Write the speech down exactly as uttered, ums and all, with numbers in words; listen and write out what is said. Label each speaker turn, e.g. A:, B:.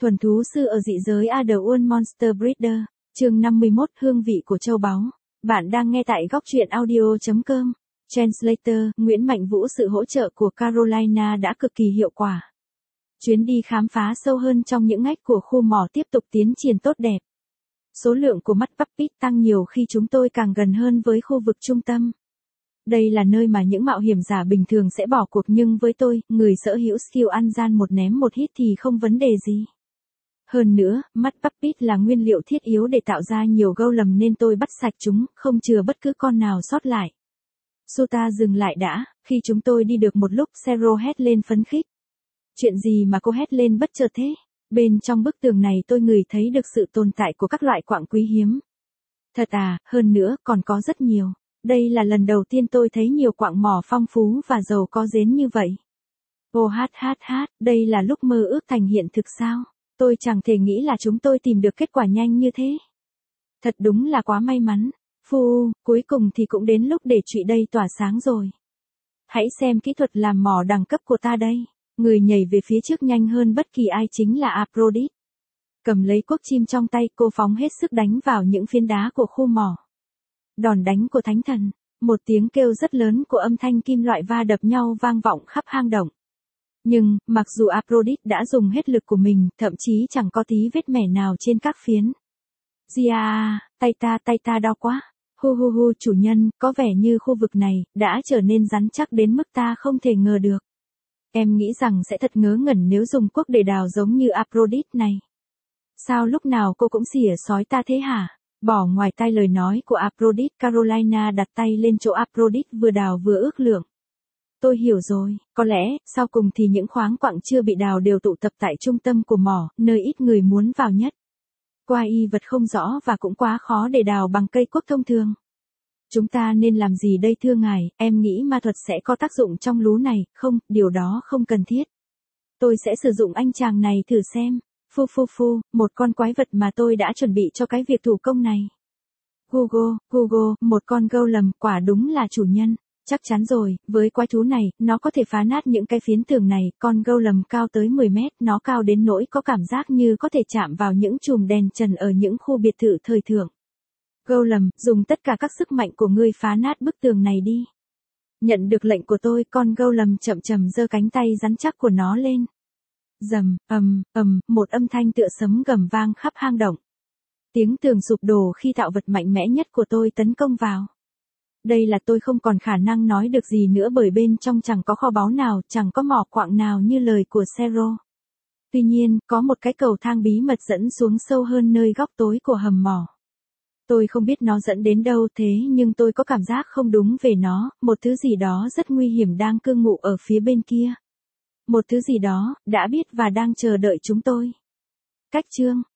A: Thuần thú sư ở dị giới Otherworld Monster Breeder, chương năm mươi mốt Hương vị của châu báu. Bạn đang nghe tại góc truyện audio chấm com. Translator, Nguyễn Mạnh Vũ. Sự hỗ trợ của Carolina đã cực kỳ hiệu quả. Chuyến đi khám phá sâu hơn trong những ngách của khu mỏ tiếp tục tiến triển tốt đẹp. Số lượng của mắt puppy tăng nhiều khi chúng tôi càng gần hơn với khu vực trung tâm. Đây là nơi mà những mạo hiểm giả bình thường sẽ bỏ cuộc, nhưng với tôi, người sở hữu skill ăn gian một ném một hit thì không vấn đề gì. Hơn nữa, mắt puppy là nguyên liệu thiết yếu để tạo ra nhiều golem nên tôi bắt sạch chúng, không chừa bất cứ con nào sót lại. Suta dừng lại đã, khi chúng tôi đi được một lúc, Zero hét lên phấn khích. Chuyện gì mà cô hét lên bất chợt thế? Bên trong bức tường này tôi ngửi thấy được sự tồn tại của các loại quặng quý hiếm. Thật à, hơn nữa, còn có rất nhiều. Đây là lần đầu tiên tôi thấy nhiều quặng mỏ phong phú và giàu có đến như vậy. Ô hát hát hát, đây là lúc mơ ước thành hiện thực sao? Tôi chẳng thể nghĩ là chúng tôi tìm được kết quả nhanh như thế. Thật đúng là quá may mắn. Phu, cuối cùng thì cũng đến lúc để trụy đây tỏa sáng rồi. Hãy xem kỹ thuật làm mỏ đẳng cấp của ta đây. Người nhảy về phía trước nhanh hơn bất kỳ ai chính là Aphrodite. Cầm lấy cuốc chim trong tay, cô phóng hết sức đánh vào những phiến đá của khu mỏ. Đòn đánh của thánh thần, một tiếng kêu rất lớn của âm thanh kim loại va đập nhau vang vọng khắp hang động. Nhưng, mặc dù Aphrodite đã dùng hết lực của mình, thậm chí chẳng có tí vết mẻ nào trên các phiến. Gia, tay ta, tay ta đau quá. Hu hu hu, chủ nhân, có vẻ như khu vực này đã trở nên rắn chắc đến mức ta không thể ngờ được. Em nghĩ rằng sẽ thật ngớ ngẩn nếu dùng cuốc để đào giống như Aphrodite này. Sao lúc nào cô cũng xỉa sói ta thế hả? Bỏ ngoài tai lời nói của Aphrodite, Carolina đặt tay lên chỗ Aphrodite vừa đào vừa ước lượng. Tôi hiểu rồi, có lẽ, sau cùng thì những khoáng quặng chưa bị đào đều tụ tập tại trung tâm của mỏ, nơi ít người muốn vào nhất. Qua y vật không rõ và cũng quá khó để đào bằng cây cuốc thông thường. Chúng ta nên làm gì đây thưa ngài? Em nghĩ ma thuật sẽ có tác dụng trong lú này, không, điều đó không cần thiết. Tôi sẽ sử dụng anh chàng này thử xem. Phu phu phu, một con quái vật mà tôi đã chuẩn bị cho cái việc thủ công này. Hugo, Hugo, một con golem, quả đúng là chủ nhân. Chắc chắn rồi, với quái thú này, nó có thể phá nát những cái phiến tường này, con golem cao tới mười mét, nó cao đến nỗi có cảm giác như có thể chạm vào những chùm đèn trần ở những khu biệt thự thời thượng. Golem, dùng tất cả các sức mạnh của ngươi phá nát bức tường này đi. Nhận được lệnh của tôi, con golem chậm chậm giơ cánh tay rắn chắc của nó lên. Rầm, ầm, ầm, một âm thanh tựa sấm gầm vang khắp hang động. Tiếng tường sụp đổ khi tạo vật mạnh mẽ nhất của tôi tấn công vào. Đây là tôi không còn khả năng nói được gì nữa bởi bên trong chẳng có kho báu nào, chẳng có mỏ quặng nào như lời của Zero. Tuy nhiên, có một cái cầu thang bí mật dẫn xuống sâu hơn nơi góc tối của hầm mỏ. Tôi không biết nó dẫn đến đâu thế nhưng tôi có cảm giác không đúng về nó, một thứ gì đó rất nguy hiểm đang cư ngụ ở phía bên kia. Một thứ gì đó, đã biết và đang chờ đợi chúng tôi. Cách chương